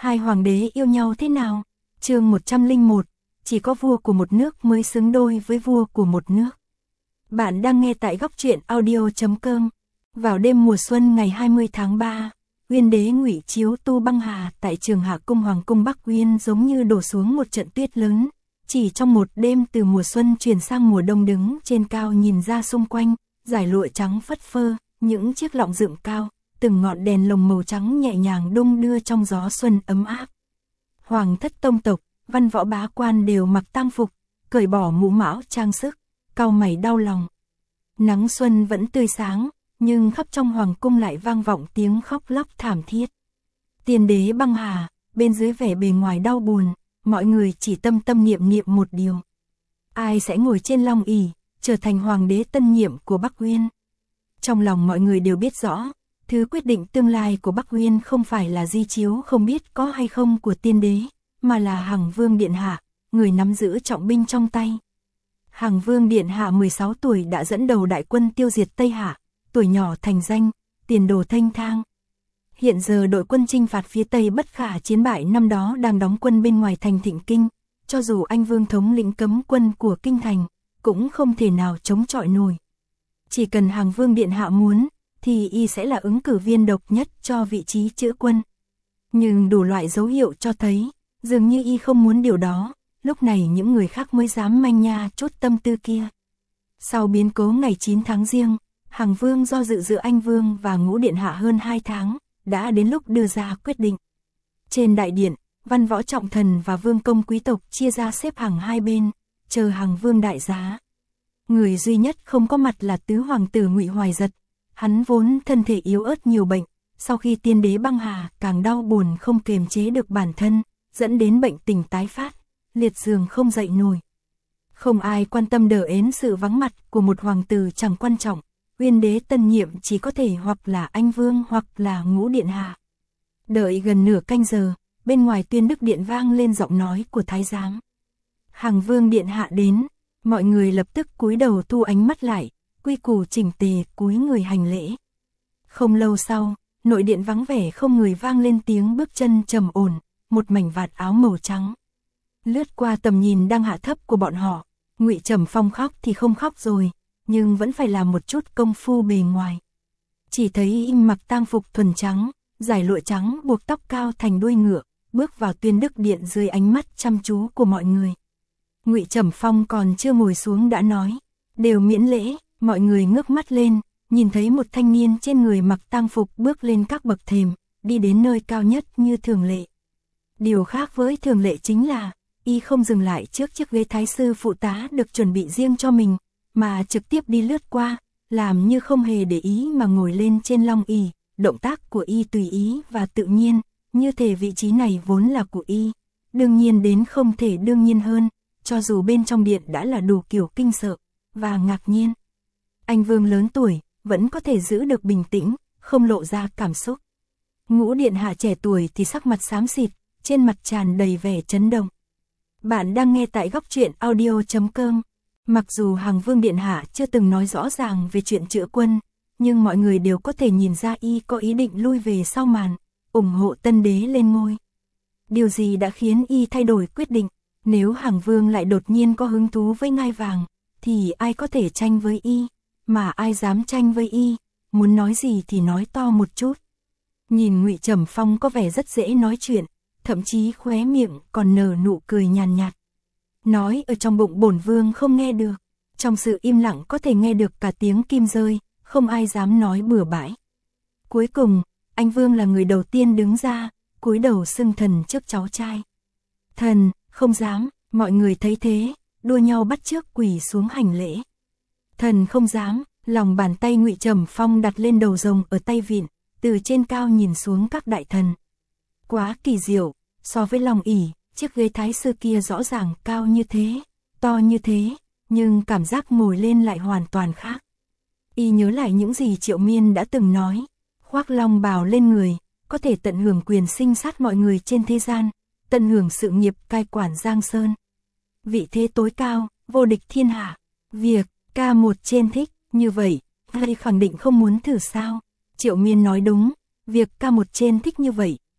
Hai hoàng đế yêu nhau thế nào? Chương 101, chỉ có vua của một nước mới xứng đôi với vua của một nước. Bạn đang nghe tại góc truyện audio.com. Vào đêm mùa xuân ngày 20 tháng 3, Uyên đế Ngụy Chiếu tu băng hà tại Trường Hạ cung Hoàng cung Bắc Uyên giống như đổ xuống một trận tuyết lớn. Chỉ trong một đêm từ mùa xuân chuyển sang mùa đông, đứng trên cao nhìn ra xung quanh, dải lụa trắng phất phơ, những chiếc lọng dựng cao, từng ngọn đèn lồng màu trắng nhẹ nhàng đung đưa trong gió xuân ấm áp. Hoàng thất tông tộc, văn võ bá quan đều mặc tang phục, cởi bỏ mũ mão trang sức, cau mày đau lòng. Nắng xuân vẫn tươi sáng, nhưng khắp trong hoàng cung lại vang vọng tiếng khóc lóc thảm thiết. Tiên đế băng hà, bên dưới vẻ bề ngoài đau buồn, mọi người chỉ tâm niệm một điều. Ai sẽ ngồi trên long ỷ, trở thành hoàng đế tân nhiệm của Bắc Uyên? Trong lòng mọi người đều biết rõ, thứ quyết định tương lai của Bắc Uyên không phải là di chiếu không biết có hay không của tiên đế, mà là Hằng Vương Điện Hạ, người nắm giữ trọng binh trong tay. Hằng Vương Điện Hạ 16 tuổi đã dẫn đầu đại quân tiêu diệt Tây Hạ, tuổi nhỏ thành danh, tiền đồ thênh thang. Hiện giờ đội quân chinh phạt phía Tây bất khả chiến bại năm đó đang đóng quân bên ngoài thành Thịnh Kinh, cho dù anh Vương thống lĩnh cấm quân của Kinh Thành, cũng không thể nào chống chọi nổi. Chỉ cần Hằng Vương Điện Hạ muốn, thì y sẽ là ứng cử viên độc nhất cho vị trí chữa quân. Nhưng đủ loại dấu hiệu cho thấy, dường như y không muốn điều đó, lúc này những người khác mới dám manh nha chút tâm tư kia. Sau biến cố ngày 9 tháng Giêng, Hằng Vương do dự giữa anh Vương và Ngũ Điện Hạ hơn 2 tháng, đã đến lúc đưa ra quyết định. Trên đại điện, văn võ trọng thần và vương công quý tộc chia ra xếp hàng hai bên, chờ Hằng Vương đại giá. Người duy nhất không có mặt là tứ hoàng tử Ngụy Hoài Giật. Hắn vốn thân thể yếu ớt nhiều bệnh, sau khi tiên đế băng hà càng đau buồn không kiềm chế được bản thân, dẫn đến bệnh tình tái phát, liệt giường không dậy nổi. Không ai quan tâm đờ ến sự vắng mặt của một hoàng tử chẳng quan trọng, Uyên đế tân nhiệm chỉ có thể hoặc là anh Vương hoặc là Ngũ Điện Hạ. Đợi gần nửa canh giờ, bên ngoài Tuyên Đức Điện vang lên giọng nói của thái giám. Hằng Vương Điện Hạ đến, mọi người lập tức cúi đầu thu ánh mắt lại, quy củ chỉnh tề cúi người hành lễ. Không lâu sau, nội điện vắng vẻ không người vang lên tiếng bước chân trầm ổn, một mảnh vạt áo màu trắng. Lướt qua tầm nhìn đang hạ thấp của bọn họ, Ngụy Trầm Phong khóc thì không khóc rồi, nhưng vẫn phải làm một chút công phu bề ngoài. Chỉ thấy y mặc tang phục thuần trắng, dải lụa trắng buộc tóc cao thành đuôi ngựa, bước vào Tuyên Đức Điện dưới ánh mắt chăm chú của mọi người. Ngụy Trầm Phong còn chưa ngồi xuống đã nói, đều miễn lễ. Mọi người ngước mắt lên, nhìn thấy một thanh niên trên người mặc tang phục bước lên các bậc thềm, đi đến nơi cao nhất như thường lệ. Điều khác với thường lệ chính là, y không dừng lại trước chiếc ghế thái sư phụ tá được chuẩn bị riêng cho mình, mà trực tiếp đi lướt qua, làm như không hề để ý mà ngồi lên trên long ỷ. Động tác của y tùy ý và tự nhiên, như thể vị trí này vốn là của y, đương nhiên đến không thể đương nhiên hơn, cho dù bên trong điện đã là đủ kiểu kinh sợ và ngạc nhiên. Anh Vương lớn tuổi, vẫn có thể giữ được bình tĩnh, không lộ ra cảm xúc. Ngũ Điện Hạ trẻ tuổi thì sắc mặt xám xịt, trên mặt tràn đầy vẻ chấn động. Bạn đang nghe tại góc truyện audio.com. Mặc dù Hằng Vương Điện Hạ chưa từng nói rõ ràng về chuyện chữa quân, nhưng mọi người đều có thể nhìn ra y có ý định lui về sau màn, ủng hộ tân đế lên ngôi. Điều gì đã khiến y thay đổi quyết định? Nếu Hằng Vương lại đột nhiên có hứng thú với ngai vàng, thì ai có thể tranh với y? Mà ai dám tranh với y, muốn nói gì thì nói to một chút. Nhìn Ngụy Trầm Phong có vẻ rất dễ nói chuyện, thậm chí khóe miệng còn nở nụ cười nhàn nhạt. Nói ở trong bụng bổn vương không nghe được, trong sự im lặng có thể nghe được cả tiếng kim rơi, không ai dám nói bừa bãi. Cuối cùng, anh Vương là người đầu tiên đứng ra, cúi đầu xưng thần trước cháu trai. Thần, không dám, mọi người thấy thế, đua nhau bắt chước quỳ xuống hành lễ. Thần không dám, lòng bàn tay Ngụy Trầm Phong đặt lên đầu rồng ở tay vịn, từ trên cao nhìn xuống các đại thần. Quá kỳ diệu, so với long ỷ, chiếc ghế thái sư kia rõ ràng cao như thế, to như thế, nhưng cảm giác ngồi lên lại hoàn toàn khác. Y nhớ lại những gì Triệu Miên đã từng nói, khoác long bào lên người, có thể tận hưởng quyền sinh sát mọi người trên thế gian, tận hưởng sự nghiệp cai quản Giang Sơn. Vị thế tối cao, vô địch thiên hạ, việc ca một trên thích, như vậy, hay khẳng định không muốn thử sao? Triệu Miên nói đúng, việc ca một trên thích như vậy,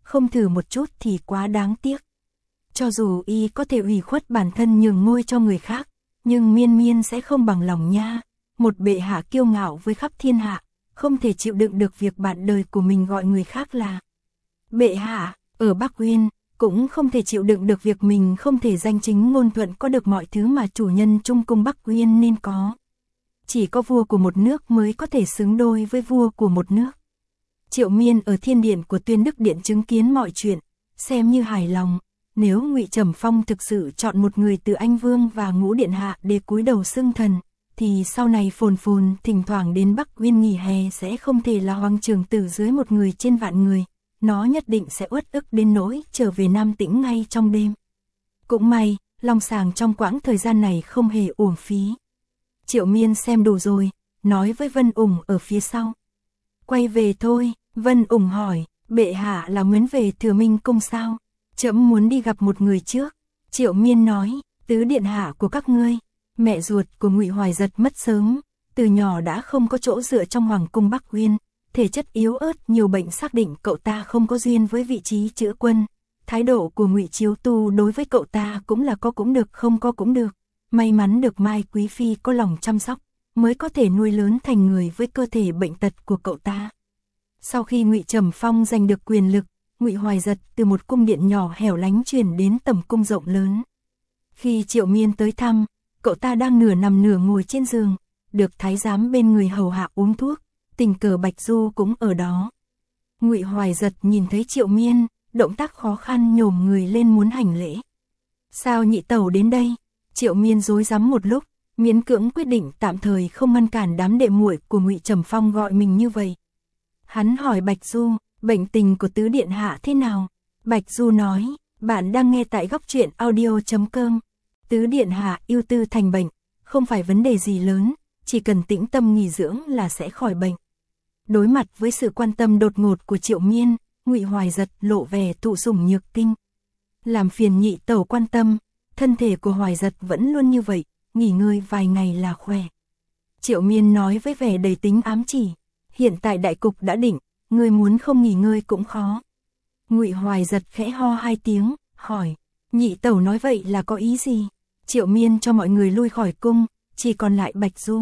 không thử một chút thì quá đáng tiếc. Cho dù y có thể ủy khuất bản thân nhường ngôi cho người khác, nhưng Miên Miên sẽ không bằng lòng nha. Một bệ hạ kiêu ngạo với khắp thiên hạ, không thể chịu đựng được việc bạn đời của mình gọi người khác là bệ hạ. Ở Bắc Uyên, cũng không thể chịu đựng được việc mình không thể danh chính ngôn thuận có được mọi thứ mà chủ nhân Trung cung Bắc Uyên nên có. Chỉ có vua của một nước mới có thể xứng đôi với vua của một nước. Triệu Miên ở thiên điện của Tuyên Đức Điện chứng kiến mọi chuyện, xem như hài lòng. Nếu Ngụy Trầm Phong thực sự chọn một người từ Anh Vương và Ngũ Điện Hạ để cúi đầu xưng thần, thì sau này Phồn Phồn thỉnh thoảng đến Bắc Uyên nghỉ hè sẽ không thể là hoàng trưởng tử dưới một người trên vạn người. Nó nhất định sẽ uất ức đến nỗi trở về Nam Tĩnh ngay trong đêm. Cũng may, Long Sàng trong quãng thời gian này không hề uổng phí. Triệu Miên xem đủ rồi, nói với Vân Ủng ở phía sau. Quay về thôi. Vân Ủng hỏi, bệ hạ là muốn về Thừa Minh Cung sao? Trẫm muốn đi gặp một người trước. Triệu Miên nói, tứ điện hạ của các ngươi, mẹ ruột của Ngụy Hoài Giật mất sớm, từ nhỏ đã không có chỗ dựa trong hoàng cung Bắc Uyên, thể chất yếu ớt, nhiều bệnh, xác định cậu ta không có duyên với vị trí chữa quân. Thái độ của Ngụy Chiếu Tu đối với cậu ta cũng là có cũng được, không có cũng được. May mắn được Mai Quý Phi có lòng chăm sóc, mới có thể nuôi lớn thành người với cơ thể bệnh tật của cậu ta. Sau khi Ngụy Trầm Phong giành được quyền lực, Ngụy Hoài Giật từ một cung điện nhỏ hẻo lánh chuyển đến tầm cung rộng lớn. Khi Triệu Miên tới thăm, cậu ta đang nửa nằm nửa ngồi trên giường, được thái giám bên người hầu hạ uống thuốc, tình cờ Bạch Du cũng ở đó. Ngụy Hoài Giật nhìn thấy Triệu Miên, động tác khó khăn nhổm người lên muốn hành lễ. Sao nhị tẩu đến đây? Triệu Miên rối rắm một lúc, miễn cưỡng quyết định tạm thời không ngăn cản đám đệ muội của Ngụy Trầm Phong gọi mình như vậy. Hắn hỏi Bạch Du, bệnh tình của tứ điện hạ thế nào? Bạch Du nói, bạn đang nghe tại góc truyện audio.com. Tứ điện hạ ưu tư thành bệnh, không phải vấn đề gì lớn, chỉ cần tĩnh tâm nghỉ dưỡng là sẽ khỏi bệnh. Đối mặt với sự quan tâm đột ngột của Triệu Miên, Ngụy Hoài Giật lộ vẻ thụ sủng nhược kinh. Làm phiền nhị tẩu quan tâm, thân thể của Hoài Giật vẫn luôn như vậy, nghỉ ngơi vài ngày là khỏe. Triệu Miên nói với vẻ đầy tính ám chỉ, hiện tại đại cục đã định, người muốn không nghỉ ngơi cũng khó. Ngụy Hoài Giật khẽ ho hai tiếng, hỏi, nhị tẩu nói vậy là có ý gì? Triệu Miên cho mọi người lui khỏi cung, chỉ còn lại Bạch Du.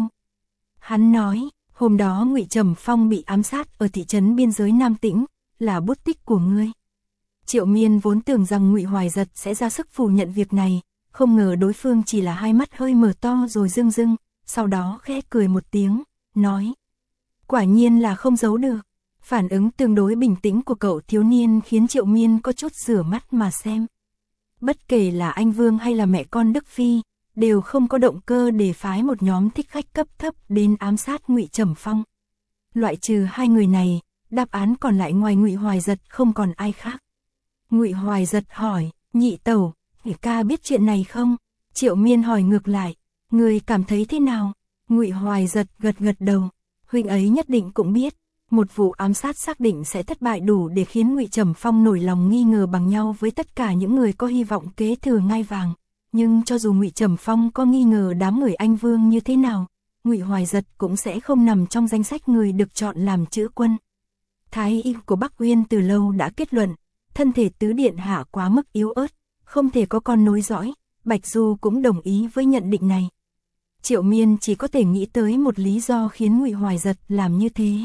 Hắn nói, hôm đó Ngụy Trầm Phong bị ám sát ở thị trấn biên giới Nam Tĩnh, là bút tích của ngươi. Triệu Miên vốn tưởng rằng Ngụy Hoài Giật sẽ ra sức phủ nhận việc này, không ngờ đối phương chỉ là hai mắt hơi mở to rồi rưng rưng, sau đó khẽ cười một tiếng, nói, quả nhiên là không giấu được. Phản ứng tương đối bình tĩnh của cậu thiếu niên khiến Triệu Miên có chút rửa mắt mà xem. Bất kể là anh Vương hay là mẹ con Đức Phi, đều không có động cơ để phái một nhóm thích khách cấp thấp đến ám sát Ngụy Trầm Phong. Loại trừ hai người này, đáp án còn lại ngoài Ngụy Hoài Giật không còn ai khác. Ngụy Hoài Giật hỏi, nhị tẩu, nhị ca biết chuyện này không? Triệu Miên hỏi ngược lại, người cảm thấy thế nào? Ngụy Hoài Giật gật gật đầu, huynh ấy nhất định cũng biết. Một vụ ám sát xác định sẽ thất bại đủ để khiến Ngụy Trầm Phong nổi lòng nghi ngờ bằng nhau với tất cả những người có hy vọng kế thừa ngai vàng. Nhưng cho dù Ngụy Trầm Phong có nghi ngờ đám người Anh Vương như thế nào, Ngụy Hoài Giật cũng sẽ không nằm trong danh sách người được chọn làm chữa quân. Thái y của Bắc Uyên từ lâu đã kết luận, thân thể tứ điện hạ quá mức yếu ớt, không thể có con nối dõi. Bạch Du cũng đồng ý với nhận định này. Triệu Miên chỉ có thể nghĩ tới một lý do khiến Ngụy Hoài Giật làm như thế.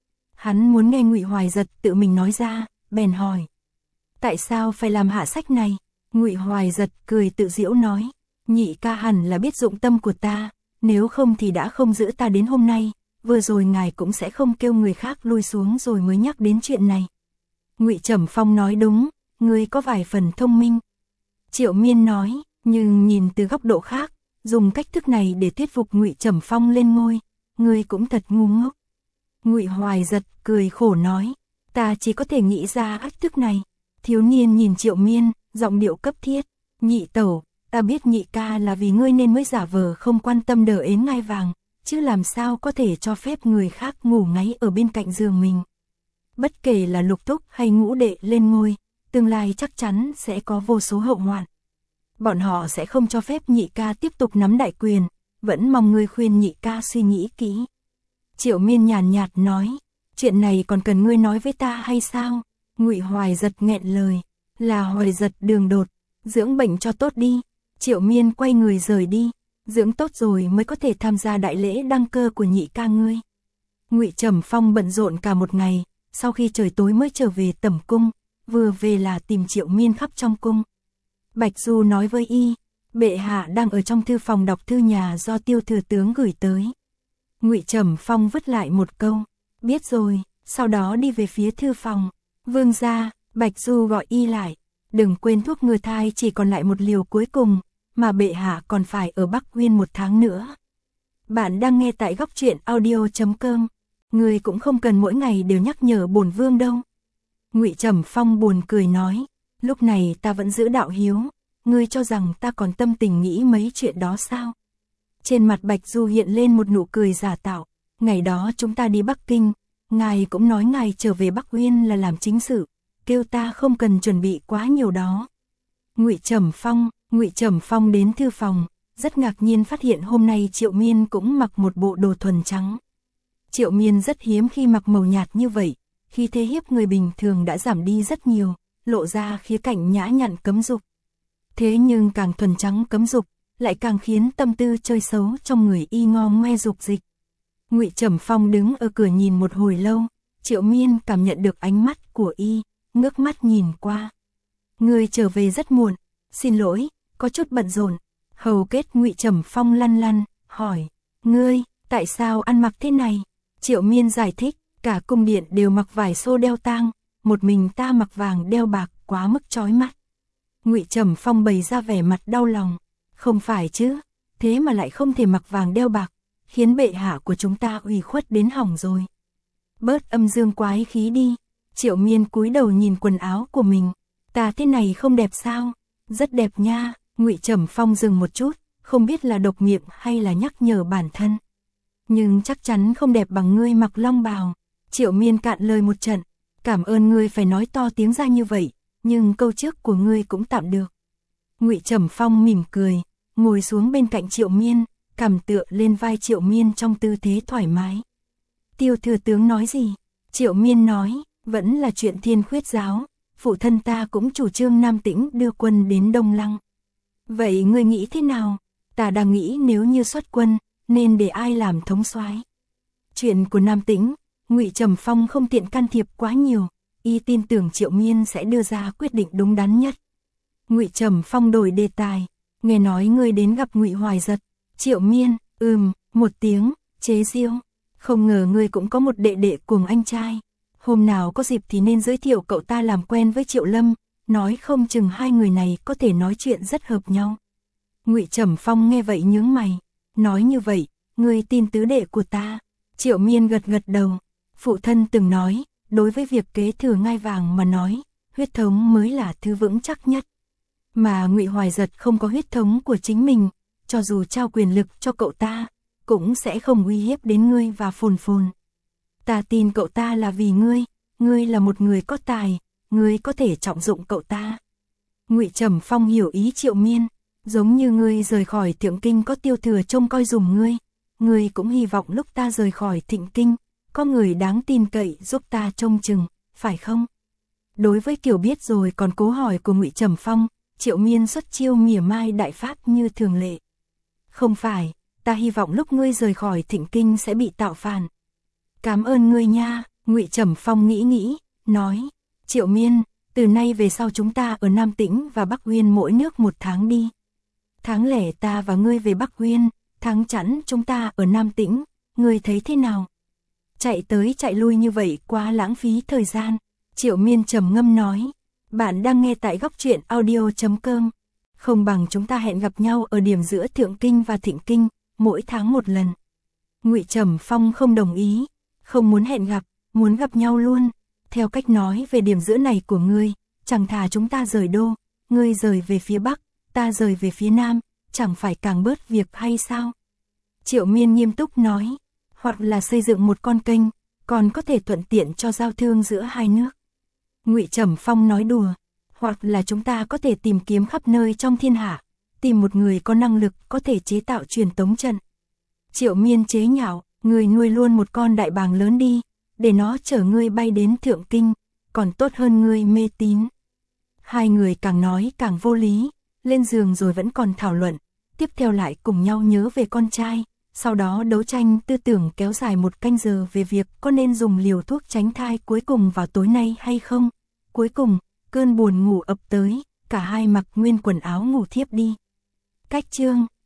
Hắn muốn nghe Ngụy Hoài Giật tự mình nói ra, bèn hỏi, tại sao phải làm hạ sách này? Ngụy Hoài Giật cười tự giễu nói, nhị ca hẳn là biết dụng tâm của ta, nếu không thì đã không giữ ta đến hôm nay, vừa rồi ngài cũng sẽ không kêu người khác lui xuống rồi mới nhắc đến chuyện này. Ngụy Trầm Phong nói đúng, ngươi có vài phần thông minh. Triệu Miên nói, nhưng nhìn từ góc độ khác, dùng cách thức này để thuyết phục Ngụy Trầm Phong lên ngôi, ngươi cũng thật ngu ngốc. Ngụy Hoài Giật cười khổ nói, ta chỉ có thể nghĩ ra cách thức này. Thiếu niên nhìn Triệu Miên, giọng điệu cấp thiết, nhị tẩu, ta biết nhị ca là vì ngươi nên mới giả vờ không quan tâm đờ ến ngai vàng, chứ làm sao có thể cho phép người khác ngủ ngáy ở bên cạnh giường mình. Bất kể là Lục Thúc hay Ngũ đệ lên ngôi, tương lai chắc chắn sẽ có vô số hậu hoạn. Bọn họ sẽ không cho phép nhị ca tiếp tục nắm đại quyền, vẫn mong ngươi khuyên nhị ca suy nghĩ kỹ. Triệu Miên nhàn nhạt nói, chuyện này còn cần ngươi nói với ta hay sao? Ngụy Hoài Giật nghẹn lời, là Hoài Giật đường đột, dưỡng bệnh cho tốt đi. Triệu Miên quay người rời đi, dưỡng tốt rồi mới có thể tham gia đại lễ đăng cơ của nhị ca ngươi. Ngụy Trầm Phong bận rộn cả một ngày, sau khi trời tối mới trở về tẩm cung, vừa về là tìm Triệu Miên khắp trong cung. Bạch Du nói với y, bệ hạ đang ở trong thư phòng đọc thư nhà do Tiêu thừa tướng gửi tới. Ngụy Trầm Phong vứt lại một câu, biết rồi, sau đó đi về phía thư phòng. Vương gia, Bạch Du gọi y lại, đừng quên thuốc ngừa thai chỉ còn lại một liều cuối cùng, mà bệ hạ còn phải ở Bắc Uyên 1 tháng nữa. Bạn đang nghe tại Góc Truyện Audio.com, người cũng không cần mỗi ngày đều nhắc nhở bổn vương đâu. Ngụy Trầm Phong buồn cười nói, lúc này ta vẫn giữ đạo hiếu, ngươi cho rằng ta còn tâm tình nghĩ mấy chuyện đó sao? Trên mặt Bạch Du hiện lên một nụ cười giả tạo, ngày đó chúng ta đi Bắc Kinh, ngài cũng nói ngài trở về Bắc Uyên là làm chính sự, kêu ta không cần chuẩn bị quá nhiều đó. Ngụy Trầm Phong đến thư phòng, rất ngạc nhiên phát hiện hôm nay Triệu Miên cũng mặc một bộ đồ thuần trắng. Triệu Miên rất hiếm khi mặc màu nhạt như vậy, khi thế hiếp người bình thường đã giảm đi rất nhiều, lộ ra khía cạnh nhã nhặn cấm dục. Thế nhưng càng thuần trắng cấm dục, lại càng khiến tâm tư chơi xấu trong người y ngo ngoe dục dịch. Ngụy Trầm Phong đứng ở cửa nhìn một hồi lâu, Triệu Miên cảm nhận được ánh mắt của y, ngước mắt nhìn qua. Ngươi trở về rất muộn, xin lỗi, có chút bận rộn. Hầu kết Ngụy Trầm Phong lăn lăn, hỏi, ngươi, tại sao ăn mặc thế này? Triệu Miên giải thích, cả cung điện đều mặc vải xô đeo tang, một mình ta mặc vàng đeo bạc quá mức chói mắt. Ngụy Trầm Phong bày ra vẻ mặt đau lòng, không phải chứ, thế mà lại không thể mặc vàng đeo bạc, khiến bệ hạ của chúng ta ủy khuất đến hỏng rồi. Bớt âm dương quái khí đi. Triệu Miên cúi đầu nhìn quần áo của mình, ta thế này không đẹp sao? Rất đẹp nha. Ngụy Trầm Phong dừng một chút, không biết là độc miệng hay là nhắc nhở bản thân. Nhưng chắc chắn không đẹp bằng ngươi mặc long bào. Triệu Miên cạn lời một trận, cảm ơn ngươi phải nói to tiếng ra như vậy, nhưng câu trước của ngươi cũng tạm được. Ngụy Trầm Phong mỉm cười, ngồi xuống bên cạnh Triệu Miên, cằm tựa lên vai Triệu Miên trong tư thế thoải mái. Tiêu thừa tướng nói gì? Triệu Miên nói, vẫn là chuyện Thiên Khuyết giáo, phụ thân ta cũng chủ trương Nam Tĩnh đưa quân đến Đông Lăng. Vậy ngươi nghĩ thế nào? Ta đang nghĩ nếu như xuất quân, nên để ai làm thống soái? Chuyện của Nam Tĩnh, Ngụy Trầm Phong không tiện can thiệp quá nhiều, y tin tưởng Triệu Miên sẽ đưa ra quyết định đúng đắn nhất. Ngụy Trầm Phong đổi đề tài, nghe nói ngươi đến gặp Ngụy Hoài Giật. Triệu Miên, một tiếng, chế giễu, không ngờ ngươi cũng có một đệ đệ cùng anh trai. Hôm nào có dịp thì nên giới thiệu cậu ta làm quen với Triệu Lâm, nói không chừng hai người này có thể nói chuyện rất hợp nhau. Ngụy Trầm Phong nghe vậy nhướng mày, nói như vậy, ngươi tin tứ đệ của ta? Triệu Miên gật gật đầu, phụ thân từng nói, đối với việc kế thừa ngai vàng mà nói, huyết thống mới là thứ vững chắc nhất. Mà Ngụy Hoài Giật không có huyết thống của chính mình, cho dù trao quyền lực cho cậu ta, cũng sẽ không uy hiếp đến ngươi và Phồn Phồn. Ta tin cậu ta là vì ngươi là một người có tài, ngươi có thể trọng dụng cậu ta. Ngụy Trầm Phong hiểu ý Triệu Miên, giống như ngươi rời khỏi Thượng Kinh có Tiêu Thừa trông coi dùm ngươi cũng hy vọng lúc ta rời khỏi Thịnh Kinh, có người đáng tin cậy giúp ta trông chừng, phải không? Đối với kiểu biết rồi còn cố hỏi của Ngụy Trầm Phong, Triệu Miên xuất chiêu mỉa mai đại pháp như thường lệ. Không phải, ta hy vọng lúc ngươi rời khỏi Thịnh Kinh sẽ bị tạo phản. Cảm ơn ngươi nha. Ngụy Trầm Phong nghĩ, nói, Triệu Miên, từ nay về sau chúng ta ở Nam Tĩnh và Bắc Uyên mỗi nước 1 tháng đi. Tháng lẻ ta và ngươi về Bắc Uyên, tháng chẵn chúng ta ở Nam Tĩnh, ngươi thấy thế nào? Chạy tới chạy lui như vậy quá lãng phí thời gian. Triệu Miên trầm ngâm nói, bạn đang nghe tại Góc Truyện Audio.com, không bằng chúng ta hẹn gặp nhau ở điểm giữa Thượng Kinh và Thịnh Kinh, mỗi tháng 1 lần. Ngụy Trầm Phong không đồng ý, không muốn hẹn gặp, muốn gặp nhau luôn. Theo cách nói về điểm giữa này của ngươi, chẳng thà chúng ta rời đô, ngươi rời về phía Bắc, ta rời về phía Nam, chẳng phải càng bớt việc hay sao? Triệu Miên nghiêm túc nói, hoặc là xây dựng một con kênh, còn có thể thuận tiện cho giao thương giữa hai nước. Ngụy Trầm Phong nói đùa, hoặc là chúng ta có thể tìm kiếm khắp nơi trong thiên hạ, tìm một người có năng lực có thể chế tạo truyền tống trận. Triệu Miên chế nhạo, ngươi nuôi luôn một con đại bàng lớn đi, để nó chở ngươi bay đến Thượng Kinh, còn tốt hơn ngươi mê tín. Hai người càng nói càng vô lý, lên giường rồi vẫn còn thảo luận, tiếp theo lại cùng nhau nhớ về con trai, sau đó đấu tranh tư tưởng kéo dài 1 canh giờ về việc có nên dùng liều thuốc tránh thai cuối cùng vào tối nay hay không. Cuối cùng, cơn buồn ngủ ập tới, cả hai mặc nguyên quần áo ngủ thiếp đi. Cách chương